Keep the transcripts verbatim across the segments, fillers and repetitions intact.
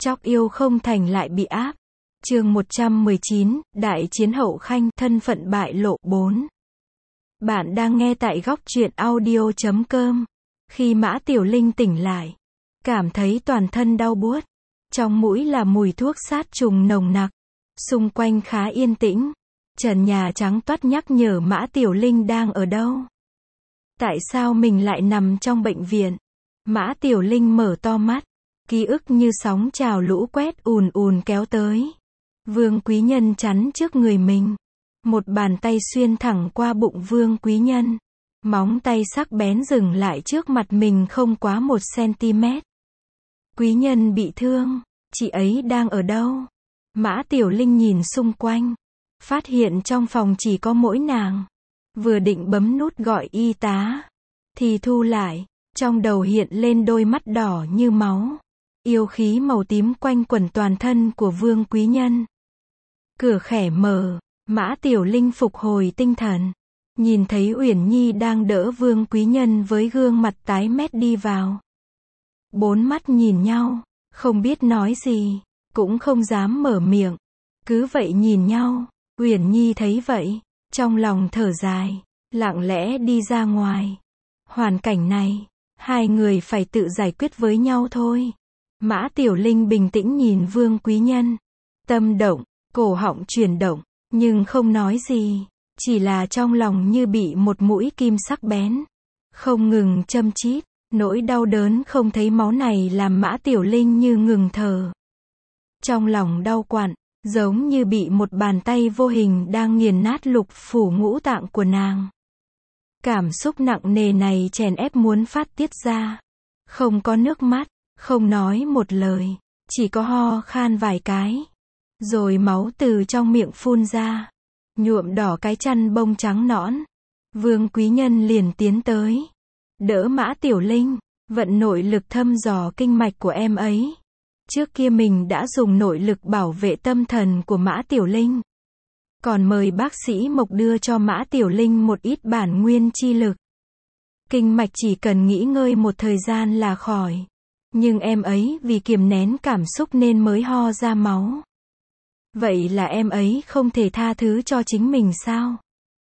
Chóc yêu không thành lại bị áp. Chương một trăm mười chín, Đại chiến hậu khanh, thân phận bại lộ bốn. Bạn đang nghe tại góc truyện audio chấm com. Khi Mã Tiểu Linh tỉnh lại, cảm thấy toàn thân đau buốt, trong mũi là mùi thuốc sát trùng nồng nặc, xung quanh khá yên tĩnh. Trần nhà trắng toát nhắc nhở Mã Tiểu Linh đang ở đâu. Tại sao mình lại nằm trong bệnh viện? Mã Tiểu Linh mở to mắt, ký ức như sóng trào lũ quét ùn ùn kéo tới. Vương Quý Nhân chắn trước người mình. Một bàn tay xuyên thẳng qua bụng Vương Quý Nhân. Móng tay sắc bén dừng lại trước mặt mình không quá một xăng-ti-mét. Quý Nhân bị thương, chị ấy đang ở đâu? Mã Tiểu Linh nhìn xung quanh, phát hiện trong phòng chỉ có mỗi nàng. Vừa định bấm nút gọi y tá, thì thu lại, trong đầu hiện lên đôi mắt đỏ như máu. Yêu khí màu tím quanh quẩn toàn thân của Vương Quý Nhân. Cửa khẽ mở, Mã Tiểu Linh phục hồi tinh thần. Nhìn thấy Uyển Nhi đang đỡ Vương Quý Nhân với gương mặt tái mét đi vào. Bốn mắt nhìn nhau, không biết nói gì, cũng không dám mở miệng. Cứ vậy nhìn nhau, Uyển Nhi thấy vậy, trong lòng thở dài, lặng lẽ đi ra ngoài. Hoàn cảnh này, hai người phải tự giải quyết với nhau thôi. Mã Tiểu Linh bình tĩnh nhìn Vương Quý Nhân. Tâm động, cổ họng chuyển động, nhưng không nói gì. Chỉ là trong lòng như bị một mũi kim sắc bén, không ngừng châm chít. Nỗi đau đớn không thấy máu này làm Mã Tiểu Linh như ngừng thở. Trong lòng đau quặn, giống như bị một bàn tay vô hình đang nghiền nát lục phủ ngũ tạng của nàng. Cảm xúc nặng nề này chèn ép muốn phát tiết ra. Không có nước mắt, không nói một lời, chỉ có ho khan vài cái. Rồi máu từ trong miệng phun ra, nhuộm đỏ cái chăn bông trắng nõn. Vương Quý Nhân liền tiến tới, đỡ Mã Tiểu Linh, vận nội lực thăm dò kinh mạch của em ấy. Trước kia mình đã dùng nội lực bảo vệ tâm thần của Mã Tiểu Linh. Còn mời bác sĩ Mộc đưa cho Mã Tiểu Linh một ít bản nguyên chi lực. Kinh mạch chỉ cần nghỉ ngơi một thời gian là khỏi. Nhưng em ấy vì kiềm nén cảm xúc nên mới ho ra máu. Vậy là em ấy không thể tha thứ cho chính mình sao?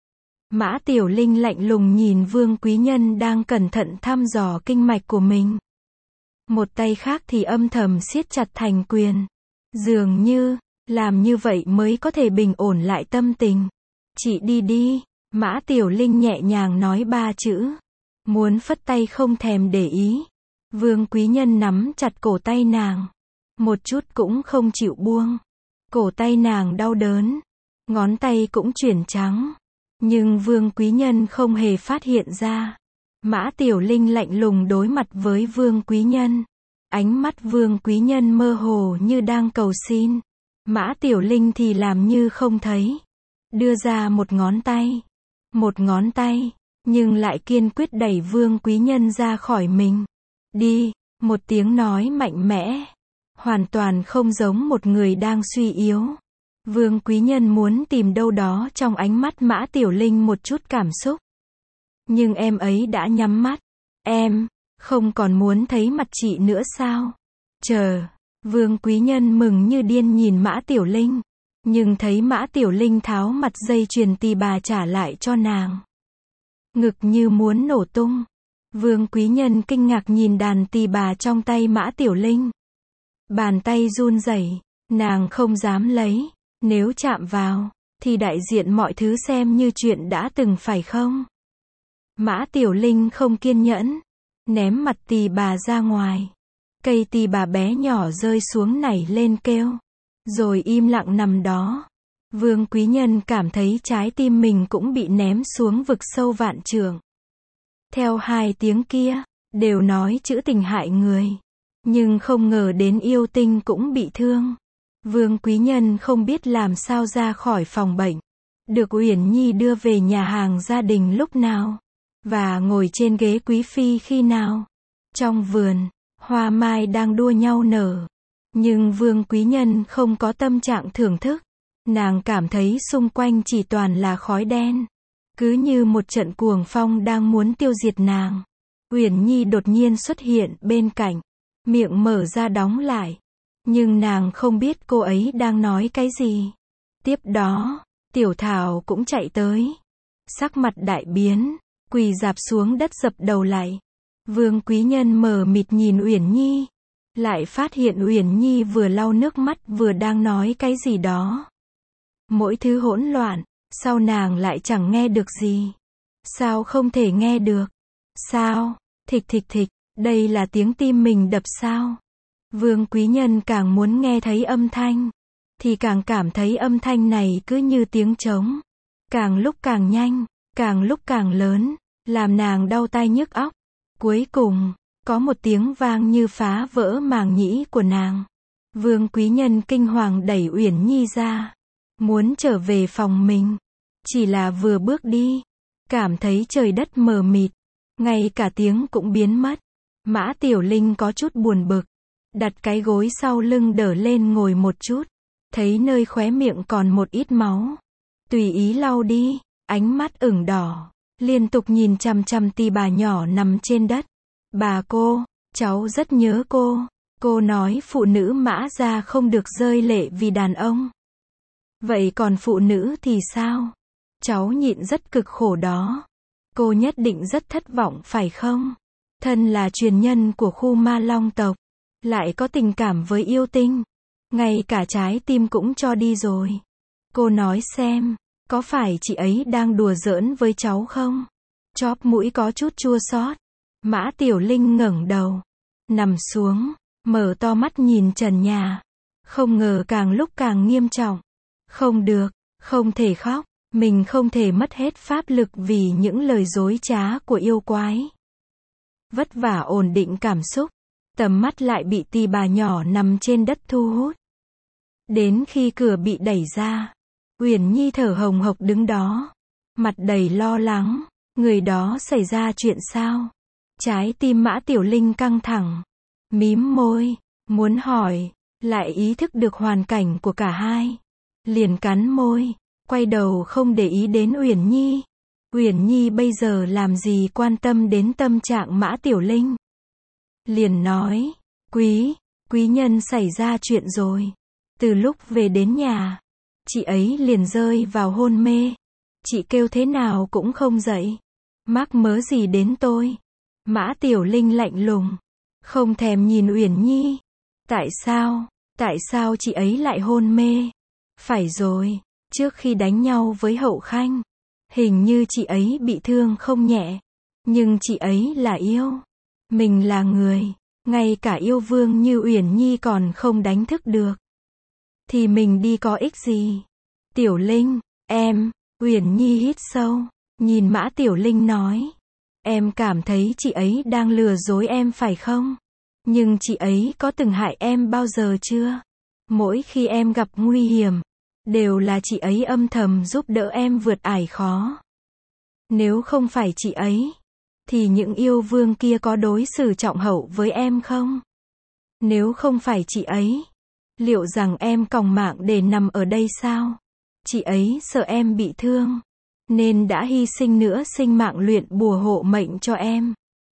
Mã Tiểu Linh lạnh lùng nhìn Vương Quý Nhân đang cẩn thận thăm dò kinh mạch của mình. Một tay khác thì âm thầm siết chặt thành quyền. Dường như, làm như vậy mới có thể bình ổn lại tâm tình. Chị đi đi, Mã Tiểu Linh nhẹ nhàng nói ba chữ. Muốn phất tay không thèm để ý. Vương Quý Nhân nắm chặt cổ tay nàng. Một chút cũng không chịu buông. Cổ tay nàng đau đớn. Ngón tay cũng chuyển trắng. Nhưng Vương Quý Nhân không hề phát hiện ra. Mã Tiểu Linh lạnh lùng đối mặt với Vương Quý Nhân. Ánh mắt Vương Quý Nhân mơ hồ như đang cầu xin. Mã Tiểu Linh thì làm như không thấy. Đưa ra một ngón tay. Một ngón tay. Nhưng lại kiên quyết đẩy Vương Quý Nhân ra khỏi mình. Đi, một tiếng nói mạnh mẽ. Hoàn toàn không giống một người đang suy yếu. Vương Quý Nhân muốn tìm đâu đó trong ánh mắt Mã Tiểu Linh một chút cảm xúc. Nhưng em ấy đã nhắm mắt. Em, không còn muốn thấy mặt chị nữa sao? Chờ, Vương Quý Nhân mừng như điên nhìn Mã Tiểu Linh. Nhưng thấy Mã Tiểu Linh tháo mặt dây chuyền tỳ bà trả lại cho nàng. Ngực như muốn nổ tung. Vương Quý Nhân kinh ngạc nhìn đàn tỳ bà trong tay Mã Tiểu Linh. Bàn tay run rẩy, nàng không dám lấy. Nếu chạm vào, thì đại diện mọi thứ xem như chuyện đã từng phải không? Mã Tiểu Linh không kiên nhẫn, ném mặt tỳ bà ra ngoài. Cây tỳ bà bé nhỏ rơi xuống nảy lên kêu, rồi im lặng nằm đó. Vương Quý Nhân cảm thấy trái tim mình cũng bị ném xuống vực sâu vạn trượng. Theo hai tiếng kia, đều nói chữ tình hại người. Nhưng không ngờ đến yêu tinh cũng bị thương. Vương Quý Nhân không biết làm sao ra khỏi phòng bệnh. Được Uyển Nhi đưa về nhà hàng gia đình lúc nào. Và ngồi trên ghế quý phi khi nào. Trong vườn, hoa mai đang đua nhau nở. Nhưng Vương Quý Nhân không có tâm trạng thưởng thức. Nàng cảm thấy xung quanh chỉ toàn là khói đen. Cứ như một trận cuồng phong đang muốn tiêu diệt nàng. Uyển Nhi đột nhiên xuất hiện bên cạnh. Miệng mở ra đóng lại. Nhưng nàng không biết cô ấy đang nói cái gì. Tiếp đó, Tiểu Thảo cũng chạy tới. Sắc mặt đại biến, quỳ rạp xuống đất dập đầu lại. Vương Quý Nhân mờ mịt nhìn Uyển Nhi. Lại phát hiện Uyển Nhi vừa lau nước mắt vừa đang nói cái gì đó. Mỗi thứ hỗn loạn, sao nàng lại chẳng nghe được gì? Sao không thể nghe được? Sao? Thịch thịch thịch, đây là tiếng tim mình đập sao? Vương Quý Nhân càng muốn nghe thấy âm thanh, thì càng cảm thấy âm thanh này cứ như tiếng trống. Càng lúc càng nhanh, càng lúc càng lớn, làm nàng đau tai nhức óc. Cuối cùng, có một tiếng vang như phá vỡ màng nhĩ của nàng. Vương Quý Nhân kinh hoàng đẩy Uyển Nhi ra, muốn trở về phòng mình. Chỉ là vừa bước đi, cảm thấy trời đất mờ mịt, ngay cả tiếng cũng biến mất. Mã Tiểu Linh có chút buồn bực, đặt cái gối sau lưng đỡ lên ngồi một chút, thấy nơi khóe miệng còn một ít máu, tùy ý lau đi, ánh mắt ửng đỏ, liên tục nhìn chằm chằm tì bà nhỏ nằm trên đất. Bà cô, cháu rất nhớ cô. Cô nói phụ nữ Mã gia không được rơi lệ vì đàn ông. Vậy còn phụ nữ thì sao? Cháu nhịn rất cực khổ đó. Cô nhất định rất thất vọng phải không? Thân là truyền nhân của khu Ma Long tộc, lại có tình cảm với yêu tinh, ngay cả trái tim cũng cho đi rồi. Cô nói xem, có phải chị ấy đang đùa giỡn với cháu không? Chóp mũi có chút chua xót. Mã Tiểu Linh ngẩng đầu, nằm xuống, mở to mắt nhìn trần nhà. Không ngờ càng lúc càng nghiêm trọng. Không được, không thể khóc, mình không thể mất hết pháp lực vì những lời dối trá của yêu quái. Vất vả ổn định cảm xúc, tầm mắt lại bị tì bà nhỏ nằm trên đất thu hút. Đến khi cửa bị đẩy ra, Uyển Nhi thở hồng hộc đứng đó, mặt đầy lo lắng. Người đó xảy ra chuyện sao? Trái tim Mã Tiểu Linh căng thẳng, mím môi, muốn hỏi, lại ý thức được hoàn cảnh của cả hai. Liền cắn môi, quay đầu không để ý đến Uyển Nhi. Uyển Nhi bây giờ làm gì quan tâm đến tâm trạng Mã Tiểu Linh. Liền nói, quý, quý nhân xảy ra chuyện rồi. Từ lúc về đến nhà, chị ấy liền rơi vào hôn mê. Chị kêu thế nào cũng không dậy. Mắc mớ gì đến tôi? Mã Tiểu Linh lạnh lùng, không thèm nhìn Uyển Nhi. Tại sao? Tại sao chị ấy lại hôn mê? Phải rồi, trước khi đánh nhau với Hậu Khanh, hình như chị ấy bị thương không nhẹ. Nhưng chị ấy là yêu. Mình là người, ngay cả yêu vương như Uyển Nhi còn không đánh thức được. Thì mình đi có ích gì? Tiểu Linh, em, Uyển Nhi hít sâu, nhìn Mã Tiểu Linh nói. Em cảm thấy chị ấy đang lừa dối em phải không? Nhưng chị ấy có từng hại em bao giờ chưa? Mỗi khi em gặp nguy hiểm, đều là chị ấy âm thầm giúp đỡ em vượt ải khó. Nếu không phải chị ấy, thì những yêu vương kia có đối xử trọng hậu với em không? Nếu không phải chị ấy, liệu rằng em còng mạng để nằm ở đây sao? Chị ấy sợ em bị thương, nên đã hy sinh nữa sinh mạng luyện bùa hộ mệnh cho em.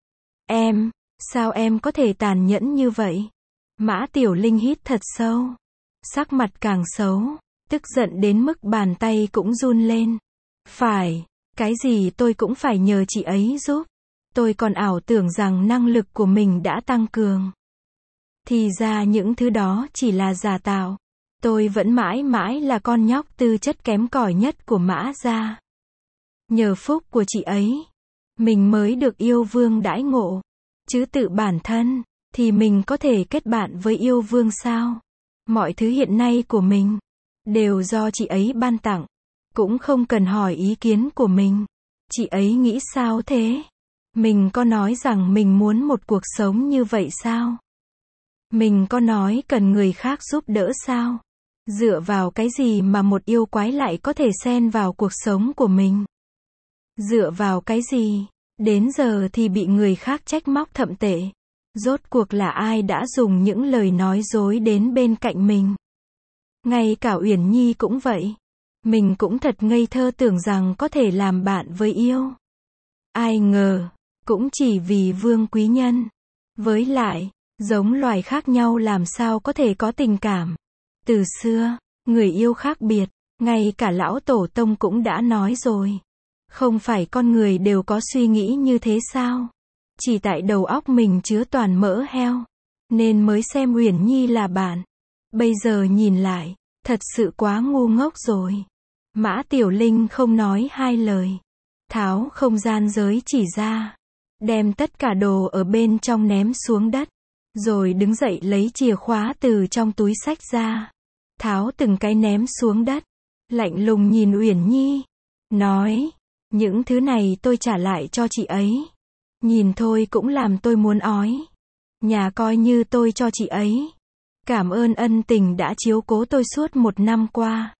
Em, sao em có thể tàn nhẫn như vậy? Mã Tiểu Linh hít thật sâu, sắc mặt càng xấu, tức giận đến mức bàn tay cũng run lên. Phải, cái gì tôi cũng phải nhờ chị ấy giúp. Tôi còn ảo tưởng rằng năng lực của mình đã tăng cường. Thì ra những thứ đó chỉ là giả tạo. Tôi vẫn mãi mãi là con nhóc tư chất kém cỏi nhất của Mã gia. Nhờ phúc của chị ấy, mình mới được yêu vương đãi ngộ. Chứ tự bản thân, thì mình có thể kết bạn với yêu vương sao? Mọi thứ hiện nay của mình, đều do chị ấy ban tặng. Cũng không cần hỏi ý kiến của mình. Chị ấy nghĩ sao thế? Mình có nói rằng mình muốn một cuộc sống như vậy sao? Mình có nói cần người khác giúp đỡ sao? Dựa vào cái gì mà một yêu quái lại có thể xen vào cuộc sống của mình? Dựa vào cái gì? Đến giờ thì bị người khác trách móc thậm tệ. Rốt cuộc là ai đã dùng những lời nói dối đến bên cạnh mình? Ngay cả Uyển Nhi cũng vậy. Mình cũng thật ngây thơ tưởng rằng có thể làm bạn với yêu. Ai ngờ, cũng chỉ vì Vương Quý Nhân. Với lại, Giống loài khác nhau làm sao có thể có tình cảm. Từ xưa, người yêu khác biệt, ngay cả lão tổ tông cũng đã nói rồi. Không phải con người đều có suy nghĩ như thế sao? Chỉ tại đầu óc mình chứa toàn mỡ heo, nên mới xem Uyển Nhi là bạn. Bây giờ nhìn lại, thật sự quá ngu ngốc rồi. Mã Tiểu Linh không nói hai lời. Tháo không gian giới chỉ ra. Đem tất cả đồ ở bên trong ném xuống đất. Rồi đứng dậy lấy chìa khóa từ trong túi xách ra. Tháo từng cái ném xuống đất. Lạnh lùng nhìn Uyển Nhi. Nói, những thứ này tôi trả lại cho chị ấy. Nhìn thôi cũng làm tôi muốn ói. Nhà coi như tôi cho chị ấy. Cảm ơn ân tình đã chiếu cố tôi suốt một năm qua.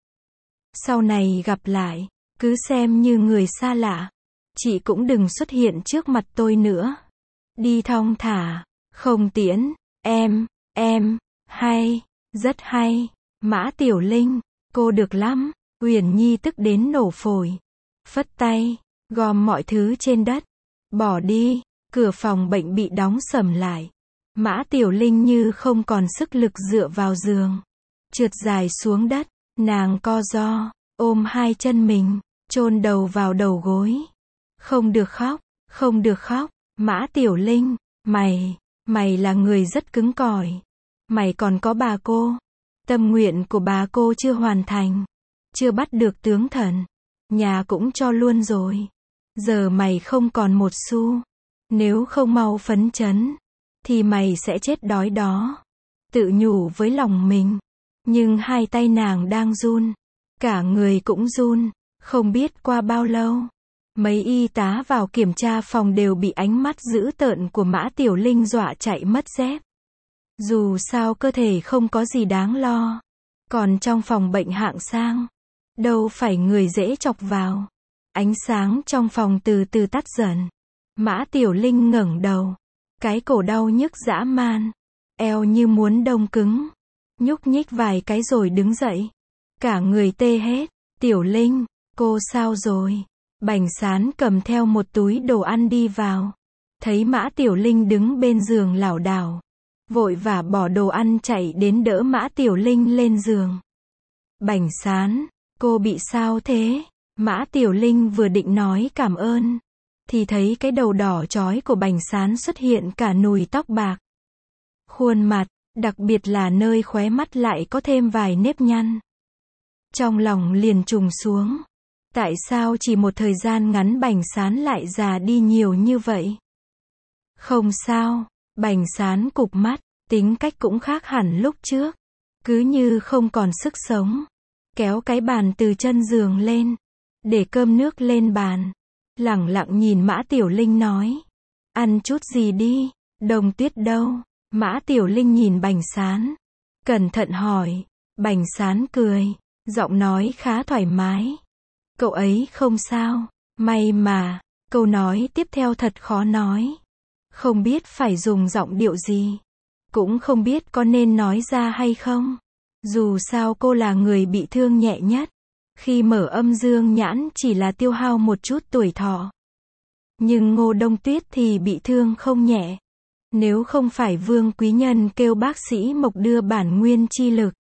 Sau này gặp lại, cứ xem như người xa lạ. Chị cũng đừng xuất hiện trước mặt tôi nữa. Đi thong thả, không tiễn, em, em, hay, rất hay. Mã Tiểu Linh, cô được lắm. Uyển Nhi tức đến nổ phổi. Phất tay, gom mọi thứ trên đất. Bỏ đi, cửa phòng bệnh bị đóng sầm lại. Mã Tiểu Linh như không còn sức lực dựa vào giường. Trượt dài xuống đất, nàng co ro, ôm hai chân mình, chôn đầu vào đầu gối. Không được khóc, không được khóc, Mã Tiểu Linh, mày, mày là người rất cứng cỏi. Mày còn có bà cô. Tâm nguyện của bà cô chưa hoàn thành. Chưa bắt được tướng thần. Nhà cũng cho luôn rồi. Giờ mày không còn một xu. Nếu không mau phấn chấn, thì mày sẽ chết đói đó. Tự nhủ với lòng mình. Nhưng hai tay nàng đang run. Cả người cũng run. Không biết qua bao lâu. Mấy y tá vào kiểm tra phòng đều bị ánh mắt dữ tợn của Mã Tiểu Linh dọa chạy mất dép. Dù sao cơ thể không có gì đáng lo. Còn trong phòng bệnh hạng sang, đâu phải người dễ chọc vào. Ánh sáng trong phòng từ từ tắt dần. Mã Tiểu Linh ngẩng đầu. Cái cổ đau nhức dã man. Eo như muốn đông cứng. Nhúc nhích vài cái rồi đứng dậy. Cả người tê hết. Tiểu Linh, cô sao rồi? Bành Sán cầm theo một túi đồ ăn đi vào. Thấy Mã Tiểu Linh đứng bên giường lảo đảo. Vội vã bỏ đồ ăn chạy đến đỡ Mã Tiểu Linh lên giường. Bành Sán, cô bị sao thế? Mã Tiểu Linh vừa định nói cảm ơn. Thì thấy cái đầu đỏ chói của Bành Sán xuất hiện cả nùi tóc bạc. Khuôn mặt, đặc biệt là nơi khóe mắt lại có thêm vài nếp nhăn. Trong lòng liền trùng xuống. Tại sao chỉ một thời gian ngắn Bành Sán lại già đi nhiều như vậy? Không sao, Bành Sán cụp mắt, tính cách cũng khác hẳn lúc trước. Cứ như không còn sức sống. Kéo cái bàn từ chân giường lên. Để cơm nước lên bàn. Lẳng lặng nhìn Mã Tiểu Linh nói. Ăn chút gì đi, Đồng Tuyết đâu? Mã Tiểu Linh nhìn Bành Sán. Cẩn thận hỏi. Bành Sán cười. Giọng nói khá thoải mái. Cậu ấy không sao. May mà. Câu nói tiếp theo thật khó nói. Không biết phải dùng giọng điệu gì. Cũng không biết có nên nói ra hay không. Dù sao cô là người bị thương nhẹ nhất. Khi mở âm dương nhãn chỉ là tiêu hao một chút tuổi thọ. Nhưng Ngô Đông Tuyết thì bị thương không nhẹ. Nếu không phải Vương Quý Nhân kêu bác sĩ Mộc đưa bản nguyên chi lực.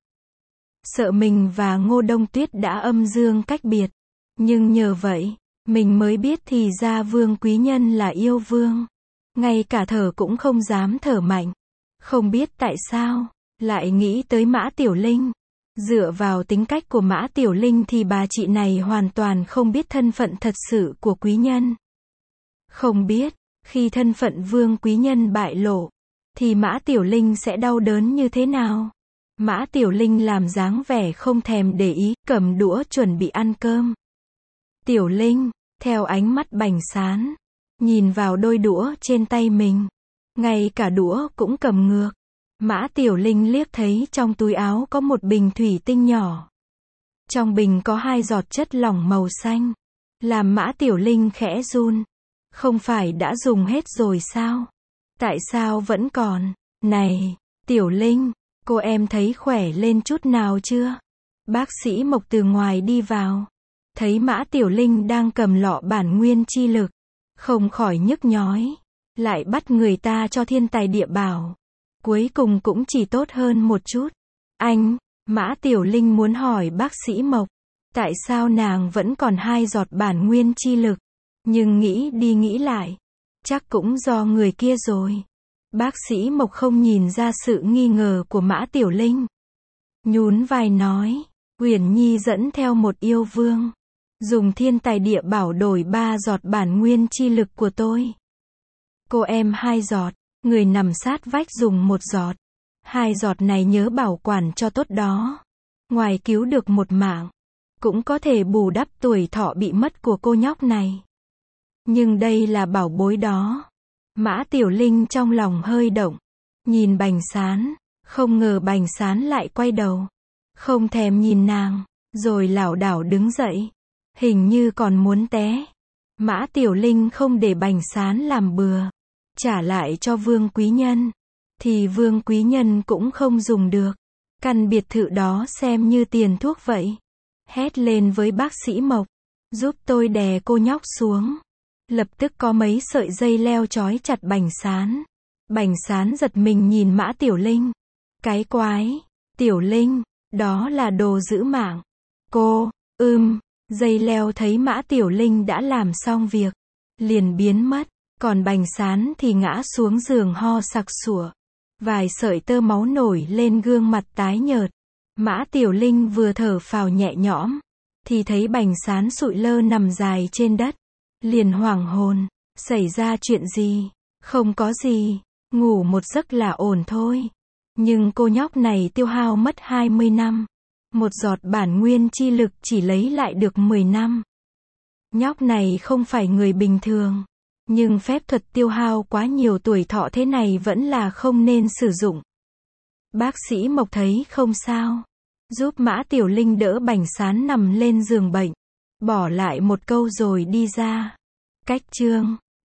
Sợ mình và Ngô Đông Tuyết đã âm dương cách biệt. Nhưng nhờ vậy, mình mới biết thì ra Vương Quý Nhân là yêu vương. Ngay cả thở cũng không dám thở mạnh. Không biết tại sao, lại nghĩ tới Mã Tiểu Linh. Dựa vào tính cách của Mã Tiểu Linh thì bà chị này hoàn toàn không biết thân phận thật sự của Quý Nhân. Không biết, khi thân phận Vương Quý Nhân bại lộ, thì Mã Tiểu Linh sẽ đau đớn như thế nào? Mã Tiểu Linh làm dáng vẻ không thèm để ý, cầm đũa chuẩn bị ăn cơm. Tiểu Linh, theo ánh mắt Bành Sán, nhìn vào đôi đũa trên tay mình. Ngay cả đũa cũng cầm ngược. Mã Tiểu Linh liếc thấy trong túi áo có một bình thủy tinh nhỏ. Trong bình có hai giọt chất lỏng màu xanh. Làm Mã Tiểu Linh khẽ run. Không phải đã dùng hết rồi sao? Tại sao vẫn còn? Này, Tiểu Linh, cô em thấy khỏe lên chút nào chưa? Bác sĩ Mộc từ ngoài đi vào. Thấy Mã Tiểu Linh đang cầm lọ bản nguyên chi lực. Không khỏi nhức nhói. Lại bắt người ta cho thiên tài địa bảo. Cuối cùng cũng chỉ tốt hơn một chút. Anh, Mã Tiểu Linh muốn hỏi bác sĩ Mộc, tại sao nàng vẫn còn hai giọt bản nguyên chi lực. Nhưng nghĩ đi nghĩ lại, chắc cũng do người kia rồi. Bác sĩ Mộc không nhìn ra sự nghi ngờ của Mã Tiểu Linh. Nhún vai nói, Uyển Nhi dẫn theo một yêu vương. Dùng thiên tài địa bảo đổi ba giọt bản nguyên chi lực của tôi. Cô em hai giọt, người nằm sát vách dùng một giọt. Hai giọt này nhớ bảo quản cho tốt đó. Ngoài cứu được một mạng, cũng có thể bù đắp tuổi thọ bị mất của cô nhóc này. Nhưng đây là bảo bối đó. Mã Tiểu Linh trong lòng hơi động. Nhìn Bành Sán, không ngờ Bành Sán lại quay đầu. Không thèm nhìn nàng, rồi lảo đảo đứng dậy. Hình như còn muốn té. Mã Tiểu Linh không để Bành Sán làm bừa. Trả lại cho Vương Quý Nhân. Thì Vương Quý Nhân cũng không dùng được. Căn biệt thự đó xem như tiền thuốc vậy. Hét lên với bác sĩ Mộc. Giúp tôi đè cô nhóc xuống. Lập tức có mấy sợi dây leo trói chặt Bành Sán. Bành Sán giật mình nhìn Mã Tiểu Linh. Cái quái, Tiểu Linh, đó là đồ giữ mạng. Cô, ưm, dây leo thấy Mã Tiểu Linh đã làm xong việc. Liền biến mất, còn Bành Sán thì ngã xuống giường ho sặc sủa. Vài sợi tơ máu nổi lên gương mặt tái nhợt. Mã Tiểu Linh vừa thở phào nhẹ nhõm, thì thấy Bành Sán sụi lơ nằm dài trên đất. Liền hoảng hồn, xảy ra chuyện gì? Không có gì, ngủ một giấc là ổn thôi. Nhưng cô nhóc này tiêu hao mất hai mươi năm. Một giọt bản nguyên chi lực chỉ lấy lại được mười năm. Nhóc này không phải người bình thường. Nhưng phép thuật tiêu hao quá nhiều tuổi thọ thế này vẫn là không nên sử dụng. Bác sĩ Mộc thấy không sao. Giúp Mã Tiểu Linh đỡ Bành Sán nằm lên giường bệnh. Bỏ lại một câu rồi đi ra. Cách chương